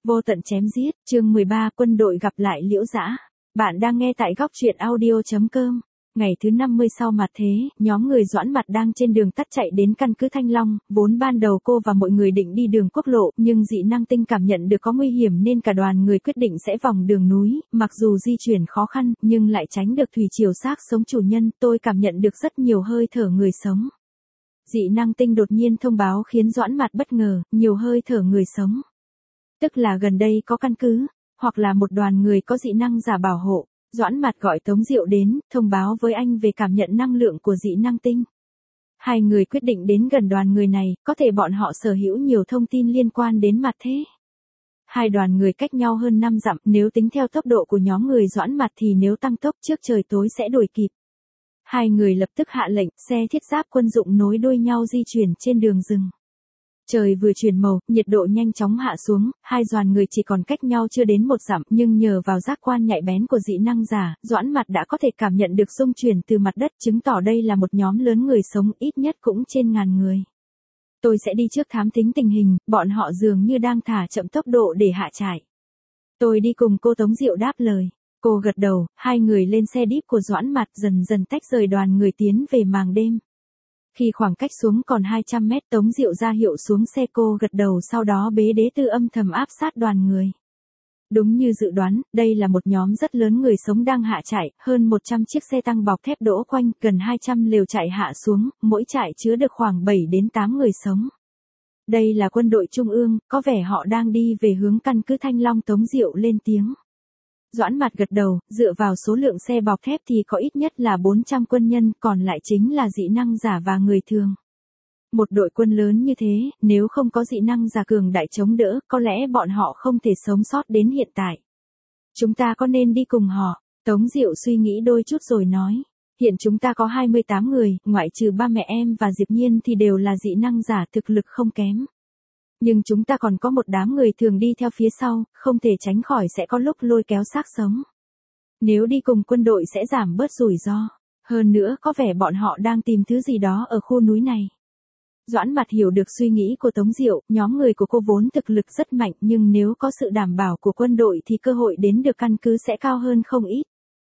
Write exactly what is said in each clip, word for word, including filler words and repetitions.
Vô tận chém giết, chương mười ba, quân đội gặp lại Liễu Dã. Bạn đang nghe tại góc truyện audio chấm com. Ngày thứ năm mươi sau mặt thế, nhóm người Doãn Mặt đang trên đường tắt chạy đến căn cứ Thanh Long, vốn ban đầu cô và mọi người định đi đường quốc lộ, nhưng dị năng tinh cảm nhận được có nguy hiểm nên cả đoàn người quyết định sẽ vòng đường núi, mặc dù di chuyển khó khăn, nhưng lại tránh được thủy triều xác sống chủ nhân, tôi cảm nhận được rất nhiều hơi thở người sống. Dị năng tinh đột nhiên thông báo khiến Doãn Mặt bất ngờ, nhiều hơi thở người sống. Tức là gần đây có căn cứ, hoặc là một đoàn người có dị năng giả bảo hộ. Doãn Mặt gọi Tống Diệu đến, thông báo với anh về cảm nhận năng lượng của dị năng tinh. Hai người quyết định đến gần đoàn người này, có thể bọn họ sở hữu nhiều thông tin liên quan đến mặt thế. Hai đoàn người cách nhau hơn năm dặm, nếu tính theo tốc độ của nhóm người Doãn Mặt thì nếu tăng tốc trước trời tối sẽ đuổi kịp. Hai người lập tức hạ lệnh, xe thiết giáp quân dụng nối đuôi nhau di chuyển trên đường rừng. Trời vừa chuyển màu, nhiệt độ nhanh chóng hạ xuống, hai đoàn người chỉ còn cách nhau chưa đến một dặm, nhưng nhờ vào giác quan nhạy bén của dị năng giả, Doãn Mặt đã có thể cảm nhận được xung chuyển từ mặt đất, chứng tỏ đây là một nhóm lớn người sống, ít nhất cũng trên ngàn người. Tôi sẽ đi trước thám thính tình hình, bọn họ dường như đang thả chậm tốc độ để hạ trại. Tôi đi cùng cô Tống Diệu đáp lời. Cô gật đầu, hai người lên xe đíp của Doãn Mặt dần dần tách rời đoàn người tiến về màng đêm. Khi khoảng cách xuống còn hai trăm mét, Tống Diệu ra hiệu xuống xe, cô gật đầu, sau đó bế đế tư âm thầm áp sát đoàn người. Đúng như dự đoán, đây là một nhóm rất lớn người sống đang hạ trại, hơn một trăm chiếc xe tăng bọc thép đỗ quanh, gần hai trăm lều trại hạ xuống, mỗi trại chứa được khoảng bảy đến tám người sống. Đây là quân đội trung ương, có vẻ họ đang đi về hướng căn cứ Thanh Long. Tống Diệu lên tiếng. Doãn Mặt gật đầu, dựa vào số lượng xe bọc thép thì có ít nhất là bốn trăm quân nhân, còn lại chính là dị năng giả và người thường. Một đội quân lớn như thế, nếu không có dị năng giả cường đại chống đỡ, có lẽ bọn họ không thể sống sót đến hiện tại. Chúng ta có nên đi cùng họ? Tống Diệu suy nghĩ đôi chút rồi nói. Hiện chúng ta có hai mươi tám người, ngoại trừ ba mẹ em và Diệp Nhiên thì đều là dị năng giả, thực lực không kém. Nhưng chúng ta còn có một đám người thường đi theo phía sau, không thể tránh khỏi sẽ có lúc lôi kéo xác sống. Nếu đi cùng quân đội sẽ giảm bớt rủi ro. Hơn nữa có vẻ bọn họ đang tìm thứ gì đó ở khu núi này. Doãn Mặt hiểu được suy nghĩ của Tống Diệu, nhóm người của cô vốn thực lực rất mạnh, nhưng nếu có sự đảm bảo của quân đội thì cơ hội đến được căn cứ sẽ cao hơn không ít.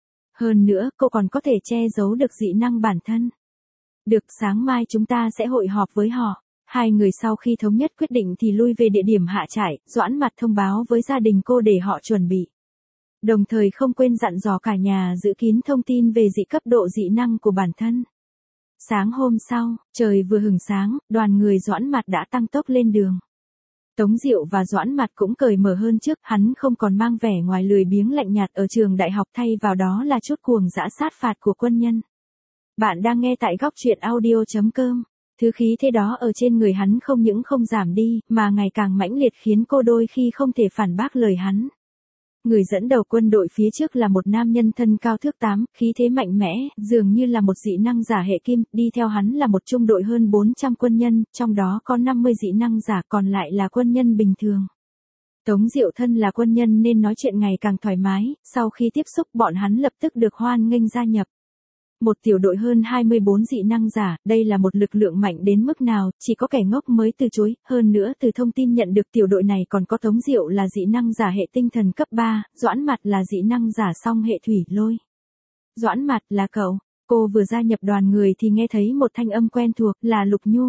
Hơn nữa cô còn có thể che giấu được dị năng bản thân. Được, sáng mai chúng ta sẽ hội họp với họ. Hai người sau khi thống nhất quyết định thì lui về địa điểm hạ trại, Doãn Mặt thông báo với gia đình cô để họ chuẩn bị. Đồng thời không quên dặn dò cả nhà giữ kín thông tin về dị cấp độ dị năng của bản thân. Sáng hôm sau, trời vừa hửng sáng, đoàn người Doãn Mặt đã tăng tốc lên đường. Tống Diệu và Doãn Mặt cũng cởi mở hơn trước, hắn không còn mang vẻ ngoài lười biếng lạnh nhạt ở trường đại học, thay vào đó là chút cuồng dã sát phạt của quân nhân. Bạn đang nghe tại góc truyện audio chấm com. Thứ khí thế đó ở trên người hắn không những không giảm đi, mà ngày càng mãnh liệt khiến cô đôi khi không thể phản bác lời hắn. Người dẫn đầu quân đội phía trước là một nam nhân thân cao thước tám, khí thế mạnh mẽ, dường như là một dị năng giả hệ kim, đi theo hắn là một trung đội hơn bốn trăm quân nhân, trong đó có năm mươi dị năng giả, còn lại là quân nhân bình thường. Tống Diệu thân là quân nhân nên nói chuyện ngày càng thoải mái, sau khi tiếp xúc bọn hắn lập tức được hoan nghênh gia nhập. Một tiểu đội hơn hai mươi bốn dị năng giả, đây là một lực lượng mạnh đến mức nào, chỉ có kẻ ngốc mới từ chối, hơn nữa từ thông tin nhận được tiểu đội này còn có Tống Diệu là dị năng giả hệ tinh thần cấp ba, Doãn Mặt là dị năng giả song hệ thủy lôi. Doãn Mặt, là cậu. Cô vừa gia nhập đoàn người thì nghe thấy một thanh âm quen thuộc, là Lục Nhu.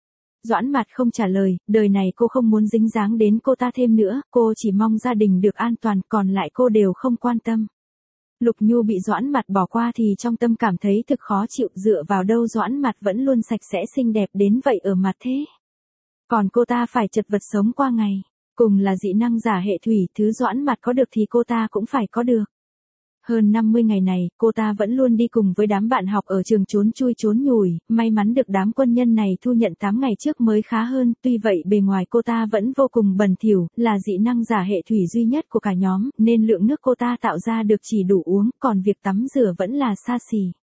Doãn Mặt không trả lời, đời này cô không muốn dính dáng đến cô ta thêm nữa, cô chỉ mong gia đình được an toàn, còn lại cô đều không quan tâm. Lục Nhu bị Doãn Mặt bỏ qua thì trong tâm cảm thấy thực khó chịu, dựa vào đâu Doãn Mặt vẫn luôn sạch sẽ xinh đẹp đến vậy ở mặt thế. Còn cô ta phải chật vật sống qua ngày. Cùng là dị năng giả hệ thủy, thứ Doãn Mặt có được thì cô ta cũng phải có được. Hơn năm mươi ngày này, cô ta vẫn luôn đi cùng với đám bạn học ở trường trốn chui trốn nhủi, may mắn được đám quân nhân này thu nhận tám ngày trước mới khá hơn, tuy vậy bề ngoài cô ta vẫn vô cùng bẩn thỉu, là dị năng giả hệ thủy duy nhất của cả nhóm, nên lượng nước cô ta tạo ra được chỉ đủ uống, còn việc tắm rửa vẫn là xa xỉ.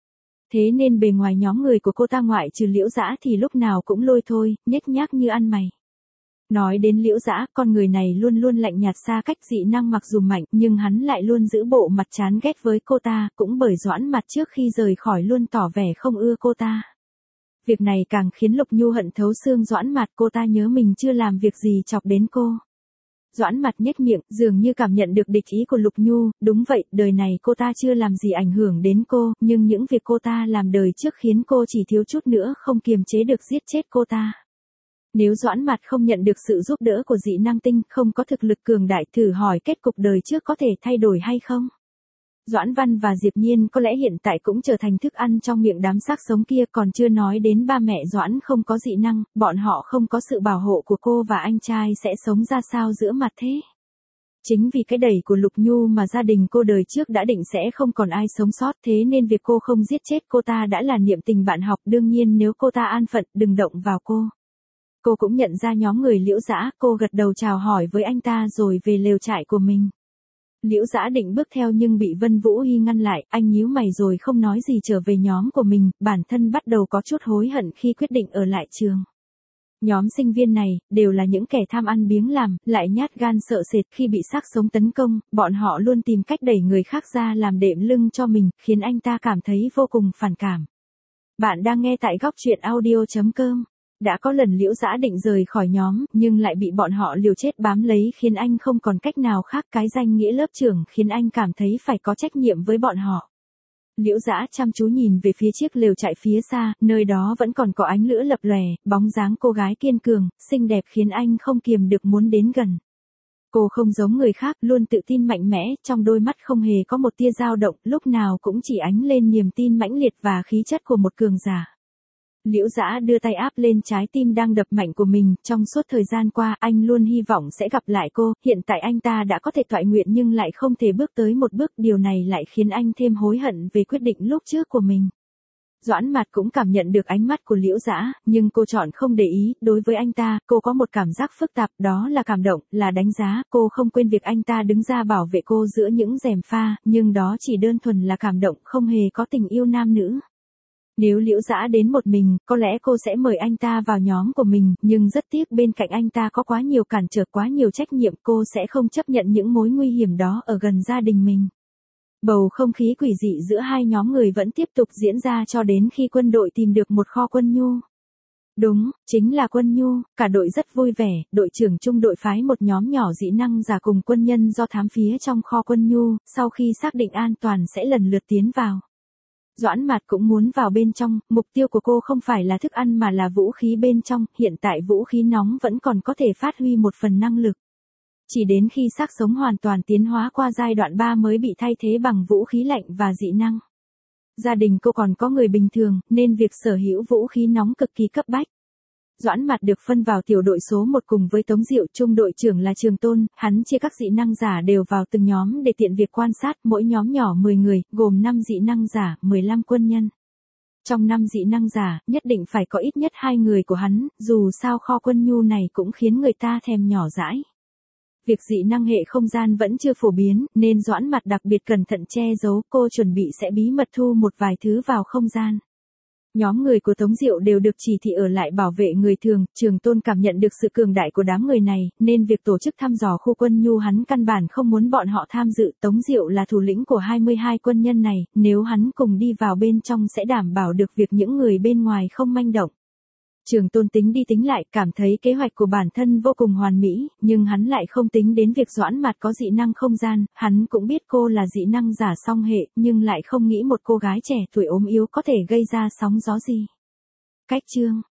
Thế nên bề ngoài nhóm người của cô ta ngoại trừ Liễu Dã thì lúc nào cũng lôi thôi, nhếch nhác như ăn mày. Nói đến Liễu Dã, con người này luôn luôn lạnh nhạt xa cách, dị năng mặc dù mạnh, nhưng hắn lại luôn giữ bộ mặt chán ghét với cô ta, cũng bởi Doãn Mặt trước khi rời khỏi luôn tỏ vẻ không ưa cô ta. Việc này càng khiến Lục Nhu hận thấu xương Doãn Mặt, cô ta nhớ mình chưa làm việc gì chọc đến cô. Doãn Mặt nhếch miệng, dường như cảm nhận được địch ý của Lục Nhu, đúng vậy, đời này cô ta chưa làm gì ảnh hưởng đến cô, nhưng những việc cô ta làm đời trước khiến cô chỉ thiếu chút nữa không kiềm chế được giết chết cô ta. Nếu Doãn Mặt không nhận được sự giúp đỡ của dị năng tinh, không có thực lực cường đại, thử hỏi kết cục đời trước có thể thay đổi hay không? Doãn Văn và Diệp Nhiên có lẽ hiện tại cũng trở thành thức ăn trong miệng đám xác sống kia, còn chưa nói đến ba mẹ Doãn không có dị năng, bọn họ không có sự bảo hộ của cô và anh trai sẽ sống ra sao giữa mặt thế. Chính vì cái đẩy của Lục Nhu mà gia đình cô đời trước đã định sẽ không còn ai sống sót, thế nên việc cô không giết chết cô ta đã là niệm tình bạn học, đương nhiên nếu cô ta an phận, đừng động vào cô. Cô cũng nhận ra nhóm người Liễu Dã, cô gật đầu chào hỏi với anh ta rồi về lều trại của mình. Liễu Dã định bước theo nhưng bị Vân Vũ Hy ngăn lại, anh nhíu mày rồi không nói gì trở về nhóm của mình, bản thân bắt đầu có chút hối hận khi quyết định ở lại trường. Nhóm sinh viên này, đều là những kẻ tham ăn biếng làm, lại nhát gan sợ sệt khi bị xác sống tấn công, bọn họ luôn tìm cách đẩy người khác ra làm đệm lưng cho mình, khiến anh ta cảm thấy vô cùng phản cảm. Bạn đang nghe tại góc truyện audio chấm com. Đã có lần Liễu Dã định rời khỏi nhóm, nhưng lại bị bọn họ liều chết bám lấy khiến anh không còn cách nào khác, cái danh nghĩa lớp trưởng khiến anh cảm thấy phải có trách nhiệm với bọn họ. Liễu Dã chăm chú nhìn về phía chiếc lều trại phía xa, nơi đó vẫn còn có ánh lửa lập lòe, bóng dáng cô gái kiên cường, xinh đẹp khiến anh không kiềm được muốn đến gần. Cô không giống người khác, luôn tự tin mạnh mẽ, trong đôi mắt không hề có một tia dao động, lúc nào cũng chỉ ánh lên niềm tin mãnh liệt và khí chất của một cường giả. Liễu Dã đưa tay áp lên trái tim đang đập mạnh của mình, trong suốt thời gian qua anh luôn hy vọng sẽ gặp lại cô, hiện tại anh ta đã có thể toại nguyện nhưng lại không thể bước tới một bước, điều này lại khiến anh thêm hối hận về quyết định lúc trước của mình. Doãn Mặt cũng cảm nhận được ánh mắt của Liễu Dã, nhưng cô chọn không để ý, đối với anh ta, cô có một cảm giác phức tạp, đó là cảm động, là đánh giá, cô không quên việc anh ta đứng ra bảo vệ cô giữa những gièm pha, nhưng đó chỉ đơn thuần là cảm động, không hề có tình yêu nam nữ. Nếu Liễu Dã đến một mình, có lẽ cô sẽ mời anh ta vào nhóm của mình, nhưng rất tiếc bên cạnh anh ta có quá nhiều cản trở, quá nhiều trách nhiệm, cô sẽ không chấp nhận những mối nguy hiểm đó ở gần gia đình mình. Bầu không khí quỷ dị giữa hai nhóm người vẫn tiếp tục diễn ra cho đến khi quân đội tìm được một kho quân nhu. Đúng, chính là quân nhu, cả đội rất vui vẻ, đội trưởng trung đội phái một nhóm nhỏ dị năng giả cùng quân nhân do thám phía trong kho quân nhu, sau khi xác định an toàn sẽ lần lượt tiến vào. Doãn Mặt cũng muốn vào bên trong, mục tiêu của cô không phải là thức ăn mà là vũ khí bên trong, hiện tại vũ khí nóng vẫn còn có thể phát huy một phần năng lực. Chỉ đến khi xác sống hoàn toàn tiến hóa qua giai đoạn ba mới bị thay thế bằng vũ khí lạnh và dị năng. Gia đình cô còn có người bình thường, nên việc sở hữu vũ khí nóng cực kỳ cấp bách. Doãn Mặt được phân vào tiểu đội số một cùng với Tống Diệu, trung đội trưởng là Trường Tôn, hắn chia các dị năng giả đều vào từng nhóm để tiện việc quan sát, mỗi nhóm nhỏ mười người, gồm năm dị năng giả, mười lăm quân nhân. Trong năm dị năng giả, nhất định phải có ít nhất hai người của hắn, dù sao kho quân nhu này cũng khiến người ta thèm nhỏ dãi. Việc dị năng hệ không gian vẫn chưa phổ biến, nên Doãn Mặt đặc biệt cẩn thận che giấu, cô chuẩn bị sẽ bí mật thu một vài thứ vào không gian. Nhóm người của Tống Diệu đều được chỉ thị ở lại bảo vệ người thường, Trường Tôn cảm nhận được sự cường đại của đám người này, nên việc tổ chức thăm dò khu quân nhu hắn căn bản không muốn bọn họ tham dự, Tống Diệu là thủ lĩnh của hai mươi hai quân nhân này, nếu hắn cùng đi vào bên trong sẽ đảm bảo được việc những người bên ngoài không manh động. Trường Tôn tính đi tính lại, cảm thấy kế hoạch của bản thân vô cùng hoàn mỹ, nhưng hắn lại không tính đến việc Doãn Mặt có dị năng không gian, hắn cũng biết cô là dị năng giả song hệ, nhưng lại không nghĩ một cô gái trẻ tuổi ốm yếu có thể gây ra sóng gió gì. Cách chương